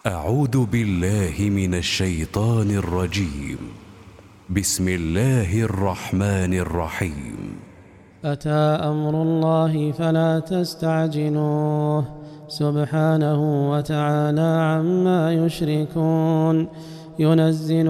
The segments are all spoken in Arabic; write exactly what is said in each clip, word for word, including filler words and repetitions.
أعوذ بالله من الشيطان الرجيم. بسم الله الرحمن الرحيم. أتى أمر الله فلا تستعجلوه سبحانه وتعالى عما يشركون. ينزل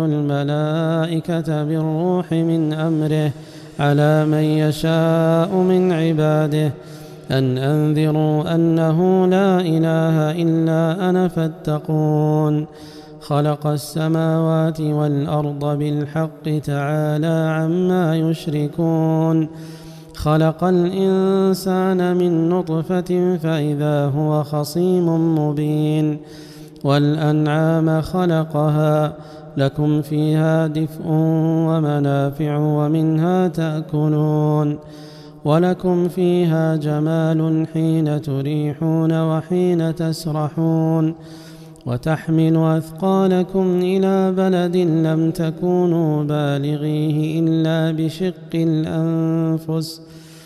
الملائكة بالروح من أمره على من يشاء من عباده أن أنذروا أنه لا إله إلا أنا فاتقون. خلق السماوات والأرض بالحق تعالى عما يشركون. خلق الإنسان من نطفة فإذا هو خصيم مبين. والأنعام خلقها لكم فيها دفء ومنافع ومنها تأكلون ولكم فيها جمال حين تريحون وحين تسرحون وتحمل أثقالكم إلى بلد لم تكونوا بالغيه إلا بشق الأنفس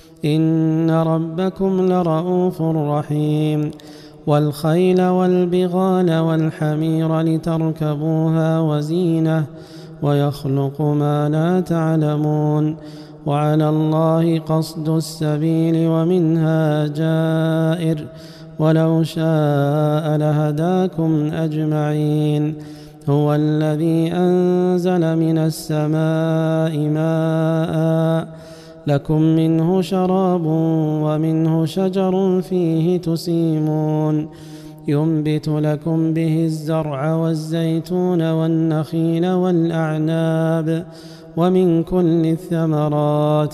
إن ربكم لرؤوف رحيم. والخيل والبغال والحمير لتركبوها وزينة ويخلق ما لا تعلمون. وعلى الله قصد السبيل ومنها جائر ولو شاء لهداكم أجمعين. هو الذي أنزل من السماء ماء لكم منه شراب ومنه شجر فيه تسيمون. ينبت لكم به الزرع والزيتون والنخيل والأعناب ومن كل الثمرات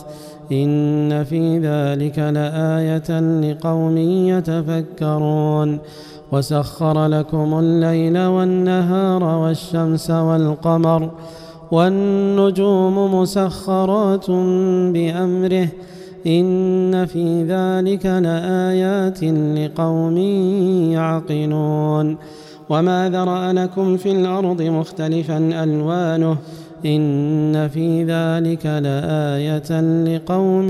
إن في ذلك لآية لقوم يتفكرون. وسخر لكم الليل والنهار والشمس والقمر والنجوم مسخرات بأمره إن في ذلك لآيات لقوم يعقلون. وما ذرأ لكم في الأرض مختلفا ألوانه إن في ذلك لآية لقوم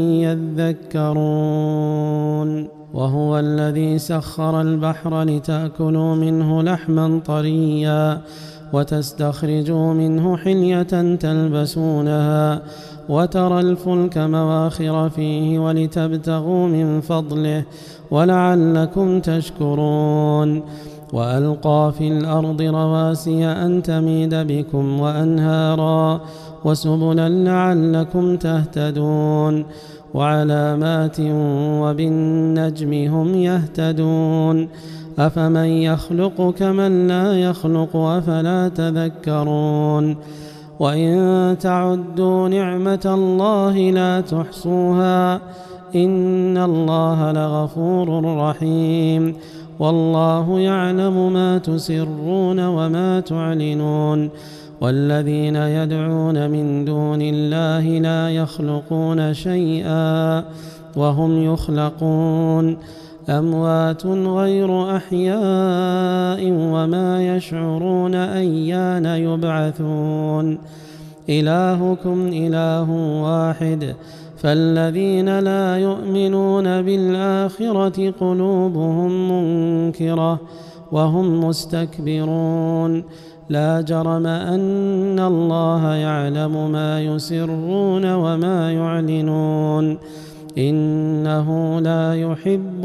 يذكرون. وهو الذي سخر البحر لتأكلوا منه لحما طريا وتستخرجوا منه حلية تلبسونها وترى الفلك مواخر فيه ولتبتغوا من فضله ولعلكم تشكرون. وألقى في الأرض رواسي أن تميد بكم وأنهارا وسبلا لعلكم تهتدون. وعلامات وبالنجم هم يهتدون. أفمن يخلق كمن لا يخلق أفلا تذكرون. وإن تعدوا نعمة الله لا تحصوها إن الله لغفور رحيم. والله يعلم ما تسرون وما تعلنون. والذين يدعون من دون الله لا يخلقون شيئا وهم يخلقون أموات غير أحياء وما يشعرون أيان يبعثون. إلهكم إله واحد فالذين لا يؤمنون بالآخرة قلوبهم منكرة وهم مستكبرون. لا جرم أن الله يعلم ما يسرون وما يعلنون إنه لا يحب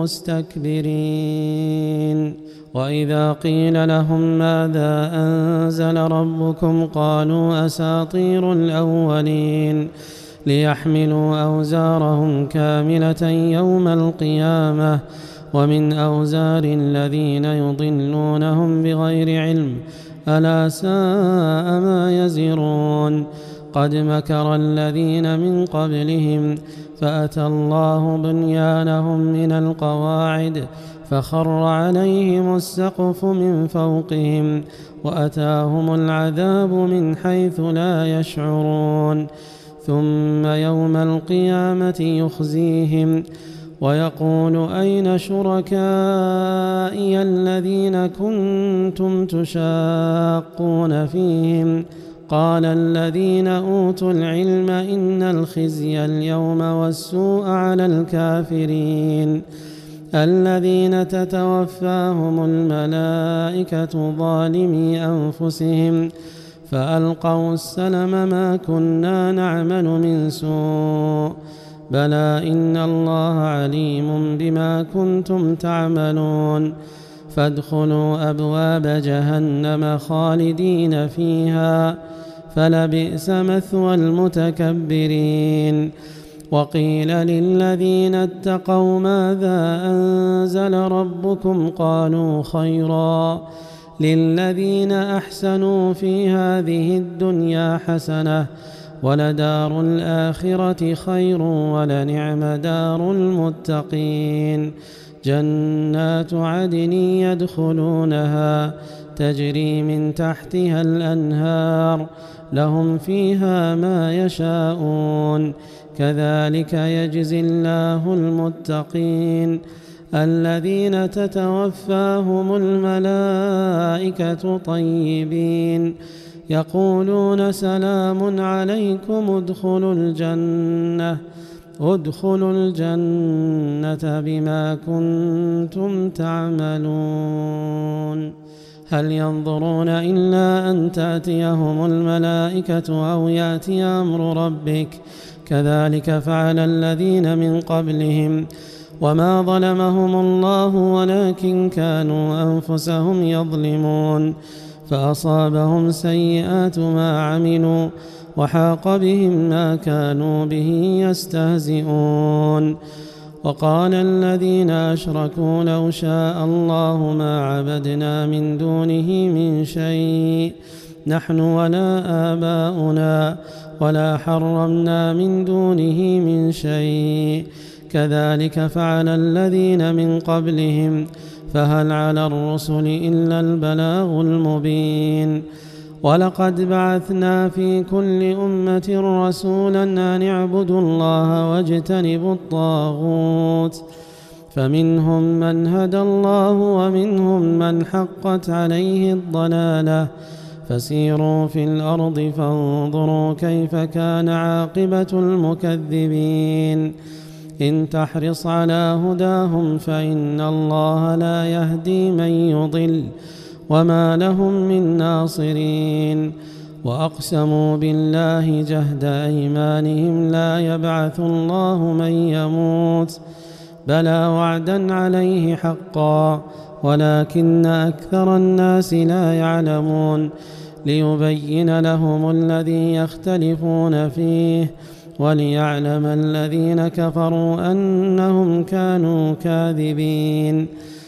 المستكبرين. وإذا قيل لهم ماذا أنزل ربكم قالوا أساطير الأولين ليحملوا أوزارهم كاملة يوم القيامة ومن أوزار الذين يضلونهم بغير علم ألا ساء ما يزرون. قد مكر الذين من قبلهم فأتى الله بنيانهم من القواعد فخر عليهم السقف من فوقهم وأتاهم العذاب من حيث لا يشعرون. ثم يوم القيامة يخزيهم ويقول أين شركائي الذين كنتم تشاقون فيهم قال الذين أوتوا العلم إن الخزي اليوم والسوء على الكافرين الذين تتوفاهم الملائكة ظالمي أنفسهم فألقوا السلم ما كنا نعمل من سوء بلى إن الله عليم بما كنتم تعملون فادخلوا أبواب جهنم خالدين فيها فلبئس مثوى المتكبرين وقيل للذين اتقوا ماذا أنزل ربكم قالوا خيرا للذين أحسنوا في هذه الدنيا حسنة ولدار الآخرة خير ولنعم دار المتقين جنات عدن يدخلونها تجري من تحتها الأنهار لهم فيها ما يشاءون كذلك يجزي الله المتقين الذين تتوفاهم الملائكة طيبين يقولون سلام عليكم ادخلوا الجنة ادخلوا الجنة بما كنتم تعملون هل ينظرون إلا أن تأتيهم الملائكة أو يأتي أمر ربك كذلك فعل الذين من قبلهم وما ظلمهم الله ولكن كانوا أنفسهم يظلمون فأصابهم سيئات ما عملوا وحاق بهم ما كانوا به يستهزئون وقال الذين أشركوا لو شاء الله ما عبدنا من دونه من شيء نحن ولا آباؤنا ولا حرمنا من دونه من شيء كذلك فعل الذين من قبلهم فهل على الرسل إلا البلاغ المبين ولقد بعثنا في كل أمة رسولا أن اعبدوا الله واجتنبوا الطاغوت فمنهم من هدى الله ومنهم من حقت عليه الضلالة فسيروا في الأرض فانظروا كيف كان عاقبة المكذبين إن تحرص على هداهم فإن الله لا يهدي من يضل وما لهم من ناصرين وأقسموا بالله جهد أيمانهم لا يبعث الله من يموت بلى وعدا عليه حقا ولكن أكثر الناس لا يعلمون ليبين لهم الذي يختلفون فيه وليعلم الذين كفروا أنهم كانوا كاذبين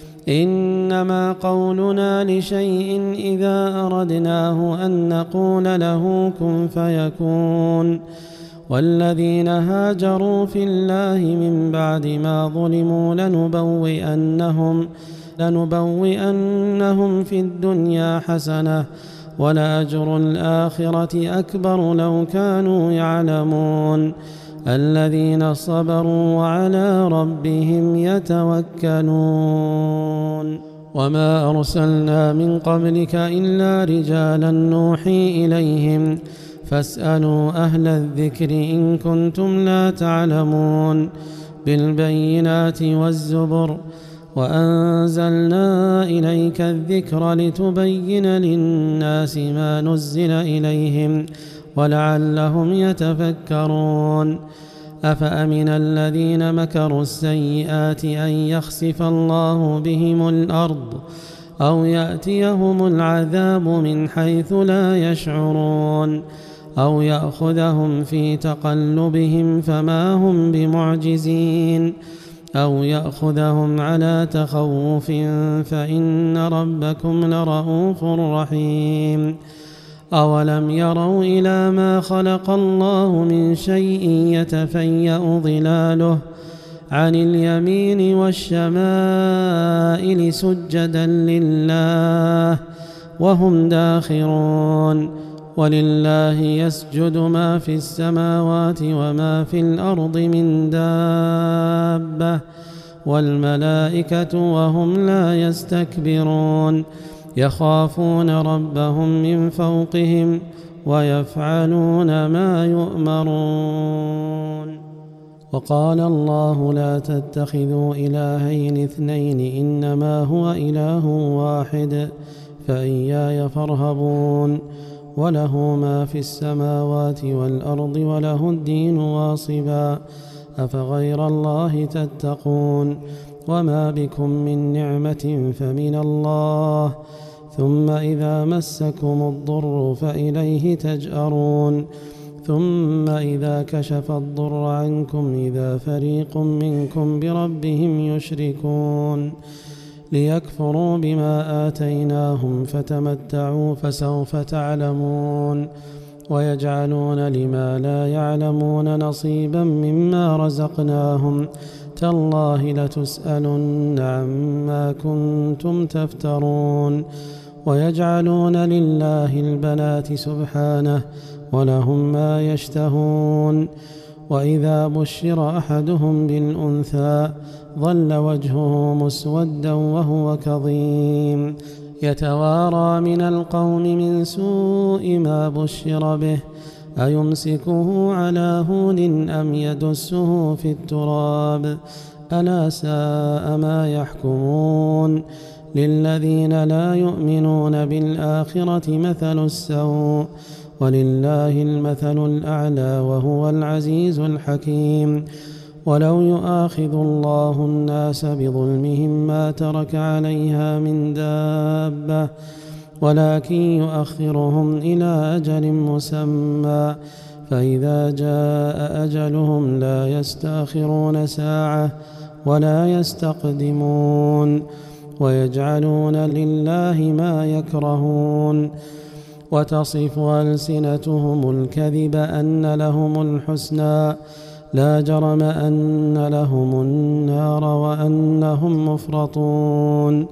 إنما قولنا لشيء إذا أردناه أن نقول له كن فيكون والذين هاجروا في الله من بعد ما ظلموا لنبوئنهم لنبوئنهم في الدنيا حسنة ولأجر الآخرة أكبر لو كانوا يعلمون الذين صبروا وعلى ربهم يتوكلون وما أرسلنا من قبلك إلا رجالا نوحي إليهم فاسألوا أهل الذكر إن كنتم لا تعلمون بالبينات والزبر وأنزلنا إليك الذكر لتبين للناس ما نزل إليهم ولعلهم يتفكرون أفأمن الذين مكروا السيئات أن يخسف الله بهم الأرض أو يأتيهم العذاب من حيث لا يشعرون أو يأخذهم في تقلبهم فما هم بمعجزين أو يأخذهم على تخوف فإن ربكم لرؤوف رحيم أولم يروا إلى ما خلق الله من شيء يتفيأ ظلاله عن اليمين والشمائل سجدا لله وهم داخرون ولله يسجد ما في السماوات وما في الأرض من دابة والملائكة وهم لا يستكبرون يخافون ربهم من فوقهم ويفعلون ما يؤمرون وقال الله لا تتخذوا إلهين اثنين إنما هو إله واحد فإياي فارهبون وله ما في السماوات والأرض وله الدين واصبا أفغير الله تتقون وما بكم من نعمة فمن الله ثم إذا مسكم الضر فإليه تجأرون ثم إذا كشف الضر عنكم إذا فريق منكم بربهم يشركون ليكفروا بما آتيناهم فتمتعوا فسوف تعلمون ويجعلون لما لا يعلمون نصيبا مما رزقناهم تالله لتسألن عما كنتم تفترون ويجعلون لله البنات سبحانه ولهم ما يشتهون وإذا بشر أحدهم بالأنثى ظل وجهه مسودا وهو كظيم يتوارى من القوم من سوء ما بشر به أيمسكه على هون أم يدسه في التراب ألا ساء ما يحكمون للذين لا يؤمنون بالآخرة مثل السوء ولله المثل الأعلى وهو العزيز الحكيم ولو يؤاخذ الله الناس بظلمهم ما ترك عليها من دابة ولكن يؤخرهم إلى أجل مسمى فإذا جاء أجلهم لا يستأخرون ساعة ولا يستقدمون ويجعلون لله ما يكرهون وتصف ألسنتهم الكذب أن لهم الحسنى لا جرم أن لهم النار وأنهم مفرطون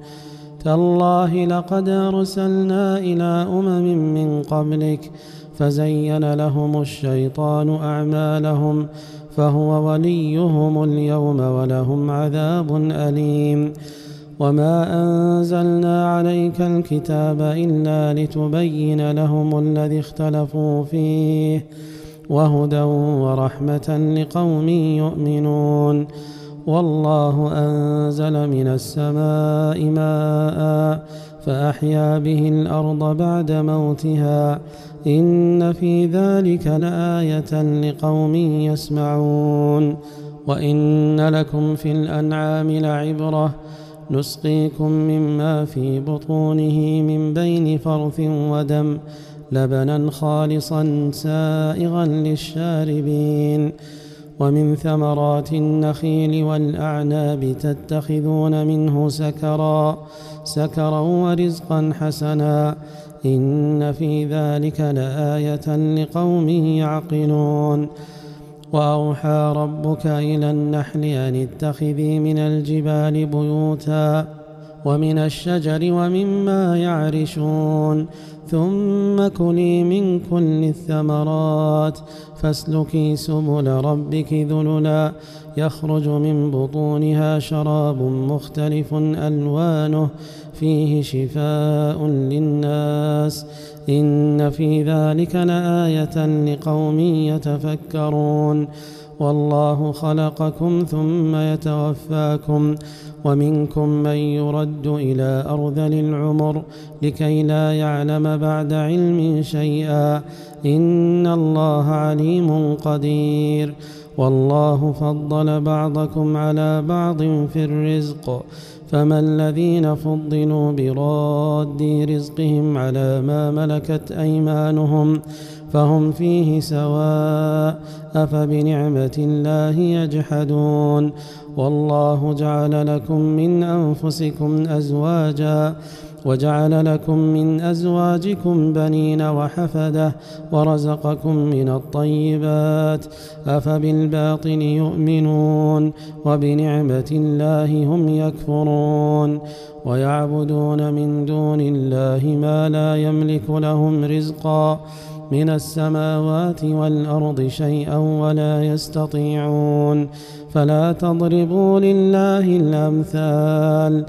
تالله لقد أرسلنا إلى أمم من قبلك فزين لهم الشيطان أعمالهم فهو وليهم اليوم ولهم عذاب أليم وما أنزلنا عليك الكتاب إلا لتبين لهم الذي اختلفوا فيه وهدى ورحمة لقوم يؤمنون والله أنزل من السماء ماء فأحيا به الأرض بعد موتها إن في ذلك لآية لقوم يسمعون وإن لكم في الأنعام لعبرة نسقيكم مما في بطونه من بين فرث ودم لبنا خالصا سائغا للشاربين ومن ثمرات النخيل والأعناب تتخذون منه سكرا سكرا ورزقا حسنا إن في ذلك لآية لقوم يعقلون وأوحى ربك إلى النحل أن اتخذي من الجبال بيوتا ومن الشجر ومما يعرشون ثم كلي من كل الثمرات فاسلكي سبل ربك ذللا يخرج من بطونها شراب مختلف ألوانه فيه شفاء للناس إن في ذلك لآية لقوم يتفكرون والله خلقكم ثم يتوفاكم ومنكم من يرد إلى أرذل العمر لكي لا يعلم بعد علم شيئا إن الله عليم قدير والله فضل بعضكم على بعض في الرزق فما الذين فضلوا براد رزقهم على ما ملكت أيمانهم فهم فيه سواء أفبنعمة الله يجحدون والله جعل لكم من أنفسكم أزواجا وجعل لكم من أزواجكم بنين وحفدة ورزقكم من الطيبات أفبالباطل يؤمنون وبنعمة الله هم يكفرون ويعبدون من دون الله ما لا يملك لهم رزقا من السماوات والأرض شيئا ولا يستطيعون فلا تضربوا لله الأمثال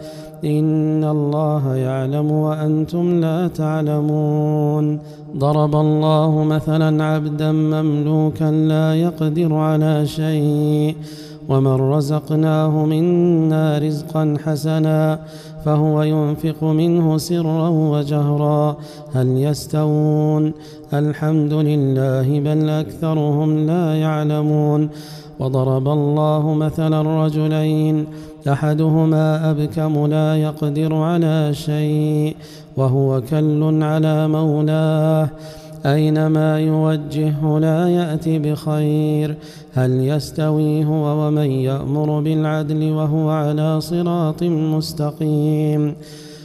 إن الله يعلم وأنتم لا تعلمون. ضرب الله مثلا عبدا مملوكا لا يقدر على شيء ومن رزقناه منا رزقا حسنا فهو ينفق منه سرا وجهرا هل يستوون؟ الحمد لله بل أكثرهم لا يعلمون. وضرب الله مثلا رجلين أحدهما أبكم لا يقدر على شيء وهو كل على مولاه أينما يوجهه لا يأتي بخير هل يستوي هو ومن يأمر بالعدل وهو على صراط مستقيم؟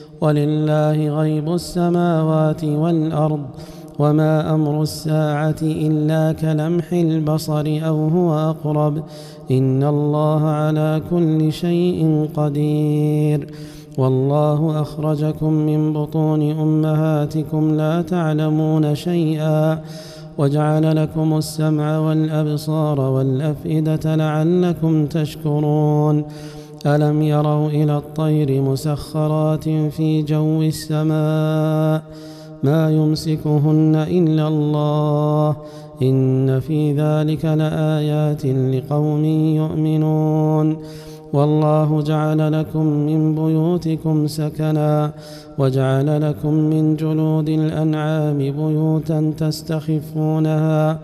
ولله غيب السماوات والأرض وما أمر الساعة إلا كلمح البصر أو هو أقرب إن الله على كل شيء قدير. والله أخرجكم من بطون أمهاتكم لا تعلمون شيئا وجعل لكم السمع والأبصار والأفئدة لعلكم تشكرون. ألم يروا إلى الطير مسخرات في جو السماء ما يمسكهن إلا الله إن في ذلك لآيات لقوم يؤمنون. والله جعل لكم من بيوتكم سكنا وجعل لكم من جلود الأنعام بيوتا تستخفونها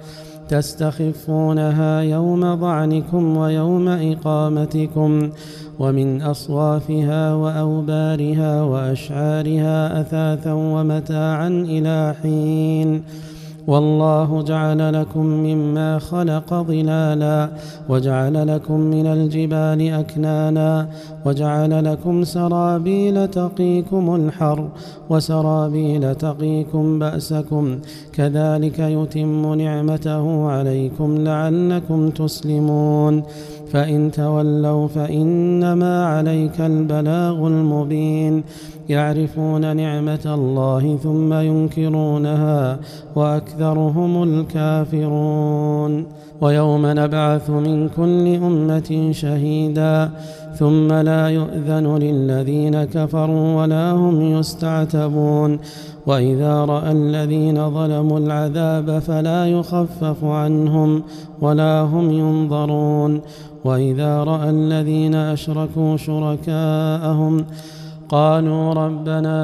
تستخفونها يوم ظعنكم ويوم إقامتكم ومن أصوافها وأوبارها وأشعارها أثاثا ومتاعا إلى حين. والله جعل لكم مما خلق ظلالا وجعل لكم من الجبال أكنانا وجعل لكم سرابيل تقيكم الحر وسرابيل تقيكم بأسكم كذلك يتم نعمته عليكم لعلكم تسلمون. فإن تولوا فإنما عليك البلاغ المبين. يعرفون نعمة الله ثم ينكرونها وأكثرهم الكافرون. ويوم نبعث من كل أمة شهيدا ثم لا يؤذن للذين كفروا ولا هم يستعتبون. وإذا رأى الذين ظلموا العذاب فلا يخفف عنهم ولا هم ينظرون. وإذا رأى الذين أشركوا شركاءهم قالوا ربنا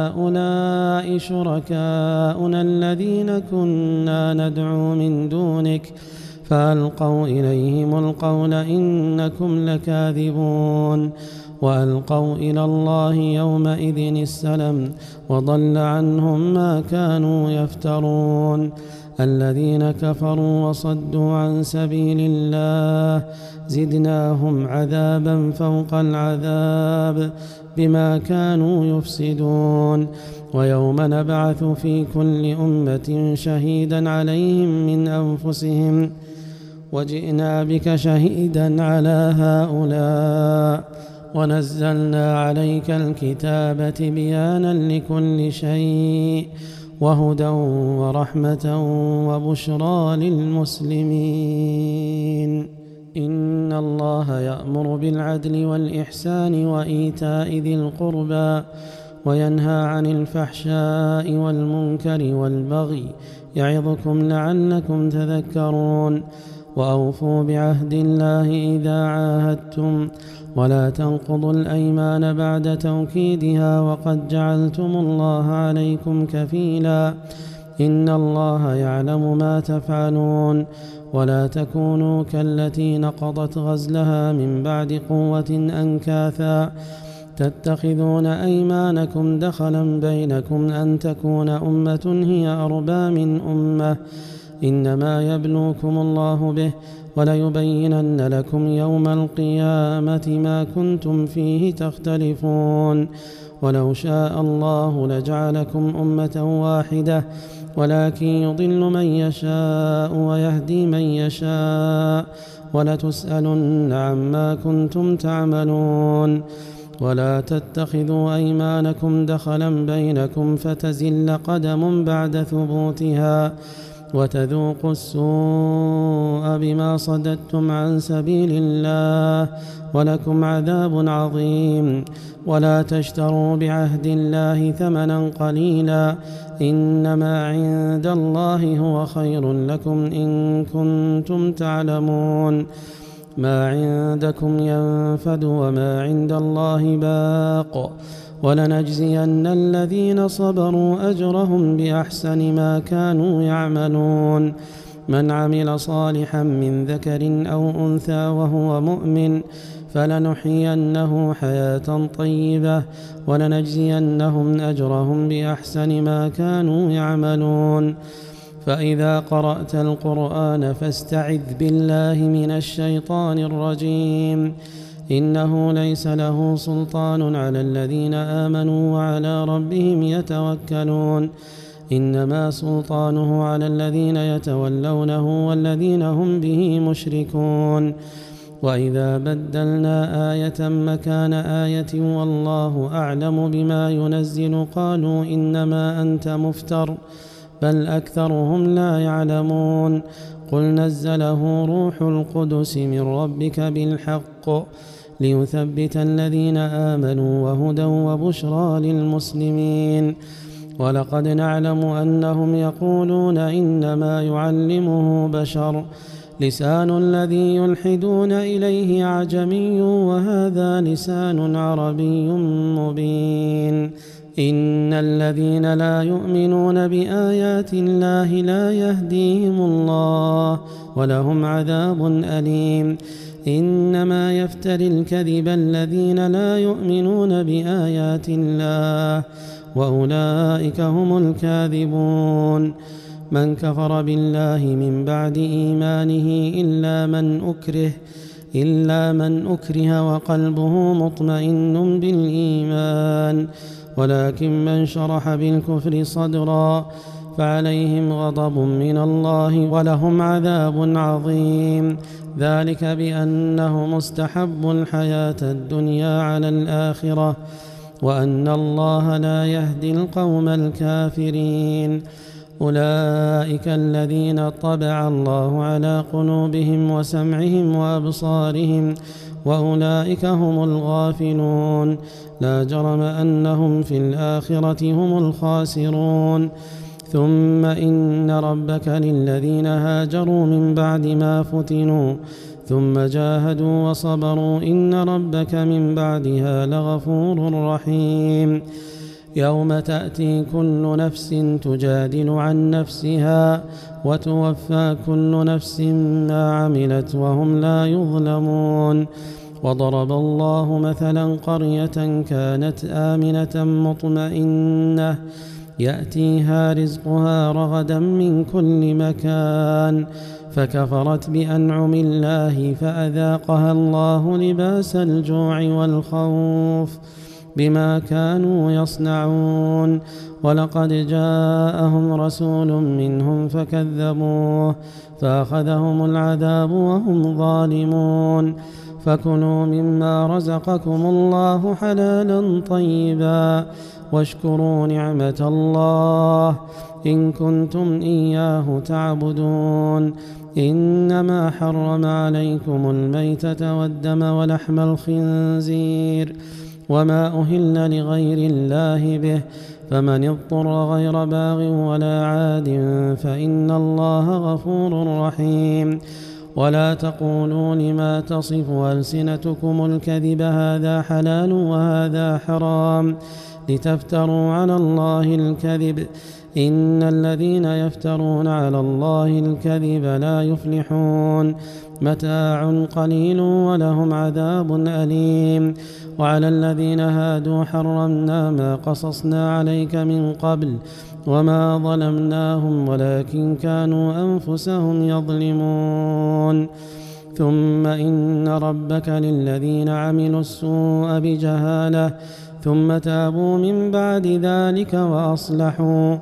هؤلاء شركاؤنا الذين كنا ندعو من دونك فألقوا إليهم القول إنكم لكاذبون. وألقوا إلى الله يومئذ السلم وضل عنهم ما كانوا يفترون. الذين كفروا وصدوا عن سبيل الله زدناهم عذابا فوق العذاب بما كانوا يفسدون. ويوم نبعث في كل أمة شهيدا عليهم من أنفسهم وجئنا بك شهيدا على هؤلاء ونزلنا عليك الكتاب بيانا لكل شيء وهدى ورحمة وبشرى للمسلمين. إن الله يأمر بالعدل والإحسان وإيتاء ذي القربى وينهى عن الفحشاء والمنكر والبغي يعظكم لعلكم تذكرون. وأوفوا بعهد الله إذا عاهدتم ولا تنقضوا الأيمان بعد توكيدها وقد جعلتم الله عليكم كفيلا إن الله يعلم ما تفعلون. ولا تكونوا كالتي نقضت غزلها من بعد قوة أنكاثا تتخذون أيمانكم دخلا بينكم أن تكون أمة هي أربى من أمة إنما يبلوكم الله به وليبينن لكم يوم القيامة ما كنتم فيه تختلفون. ولو شاء الله لجعلكم أمة واحدة ولكن يضل من يشاء ويهدي من يشاء ولتسألن عما كنتم تعملون. ولا تتخذوا أيمانكم دخلا بينكم فتزل قدم بعد ثبوتها وتذوقوا السوء بما صددتم عن سبيل الله ولكم عذاب عظيم. ولا تشتروا بعهد الله ثمنا قليلا إنما عند الله هو خير لكم إن كنتم تعلمون. ما عندكم ينفد وما عند الله باق ولنجزين الذين صبروا أجرهم بأحسن ما كانوا يعملون. من عمل صالحا من ذكر أو أنثى وهو مؤمن فلنحيينه حياة طيبة ولنجزينهم أجرهم بأحسن ما كانوا يعملون. فإذا قرأت القرآن فاستعذ بالله من الشيطان الرجيم إنه ليس له سلطان على الذين آمنوا وعلى ربهم يتوكلون. إنما سلطانه على الذين يتولونه والذين هم به مشركون. وإذا بدلنا آية مكان آية والله أعلم بما ينزل قالوا إنما أنت مفتر بل أكثرهم لا يعلمون. قل نزله روح القدس من ربك بالحق ليثبت الذين آمنوا وهدى وبشرى للمسلمين. ولقد نعلم أنهم يقولون إنما يعلمه بشر لسان الذي يلحدون إليه عجمي وهذا لسان عربي مبين. إن الذين لا يؤمنون بآيات الله لا يهديهم الله ولهم عذاب أليم. إنما يفتري الكذب الذين لا يؤمنون بآيات الله وأولئك هم الكاذبون. من كفر بالله من بعد إيمانه إلا من أكره إلا من أكره وقلبه مطمئن بالإيمان ولكن من شرح بالكفر صدرا فعليهم غضب من الله ولهم عذاب عظيم. ذلك بأنه مستحب الحياة الدنيا على الآخرة وأن الله لا يهدي القوم الكافرين. أولئك الذين طبع الله على قلوبهم وسمعهم وأبصارهم وأولئك هم الغافلون. لا جرم أنهم في الآخرة هم الخاسرون. ثم إن ربك للذين هاجروا من بعد ما فتنوا ثم جاهدوا وصبروا إن ربك من بعدها لغفور رحيم. يوم تأتي كل نفس تجادل عن نفسها وتوفى كل نفس ما عملت وهم لا يظلمون. وضرب الله مثلا قرية كانت آمنة مطمئنة يأتيها رزقها رغدا من كل مكان فكفرت بأنعم الله فأذاقها الله لباس الجوع والخوف بما كانوا يصنعون. ولقد جاءهم رسول منهم فكذبوه فأخذهم العذاب وهم ظالمون. فكلوا مما رزقكم الله حلالا طيبا واشكروا نعمة الله إن كنتم إياه تعبدون. إنما حرم عليكم الميتة والدم ولحم الخنزير وما أهل لغير الله به فمن اضطر غير باغ ولا عاد فإن الله غفور رحيم. ولا تقولوا لما تصف ألسنتكم الكذب هذا حلال وهذا حرام لتفتروا على الله الكذب إن الذين يفترون على الله الكذب لا يفلحون. متاع قليل ولهم عذاب أليم. وعلى الذين هادوا حرمنا ما قصصنا عليك من قبل وما ظلمناهم ولكن كانوا أنفسهم يظلمون. ثم إن ربك للذين عملوا السوء بجهالة ثم تابوا من بعد ذلك وأصلحوا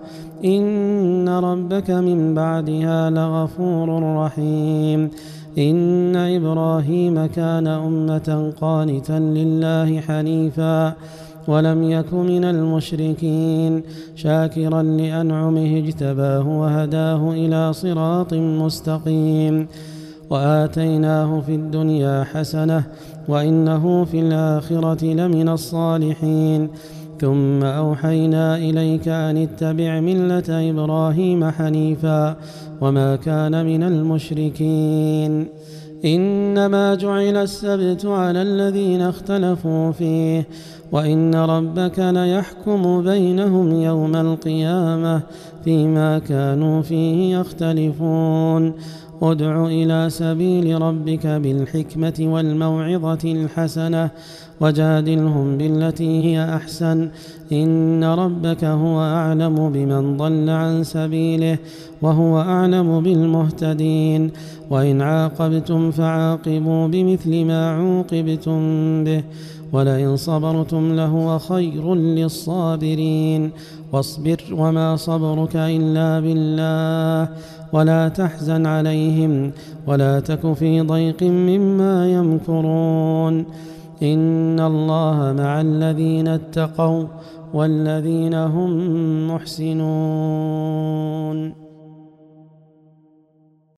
إن ربك من بعدها لغفور رحيم. إن إبراهيم كان أمة قانتا لله حنيفا ولم يك من المشركين شاكرا لأنعمه اجتباه وهداه إلى صراط مستقيم وآتيناه في الدنيا حسنة وإنه في الآخرة لمن الصالحين ثم أوحينا إليك أن اتبع ملة إبراهيم حنيفا وما كان من المشركين إنما جعل السبت على الذين اختلفوا فيه وإن ربك ليحكم بينهم يوم القيامة فيما كانوا فيه يختلفون ادع إلى سبيل ربك بالحكمة والموعظة الحسنة وجادلهم بالتي هي أحسن إن ربك هو أعلم بمن ضل عن سبيله وهو أعلم بالمهتدين وإن عاقبتم فعاقبوا بمثل ما عوقبتم به ولئن صبرتم لهو خير للصابرين واصبر وما صبرك إلا بالله ولا تحزن عليهم ولا تك في ضيق مما يمكرون إن الله مع الذين اتقوا والذين هم محسنون.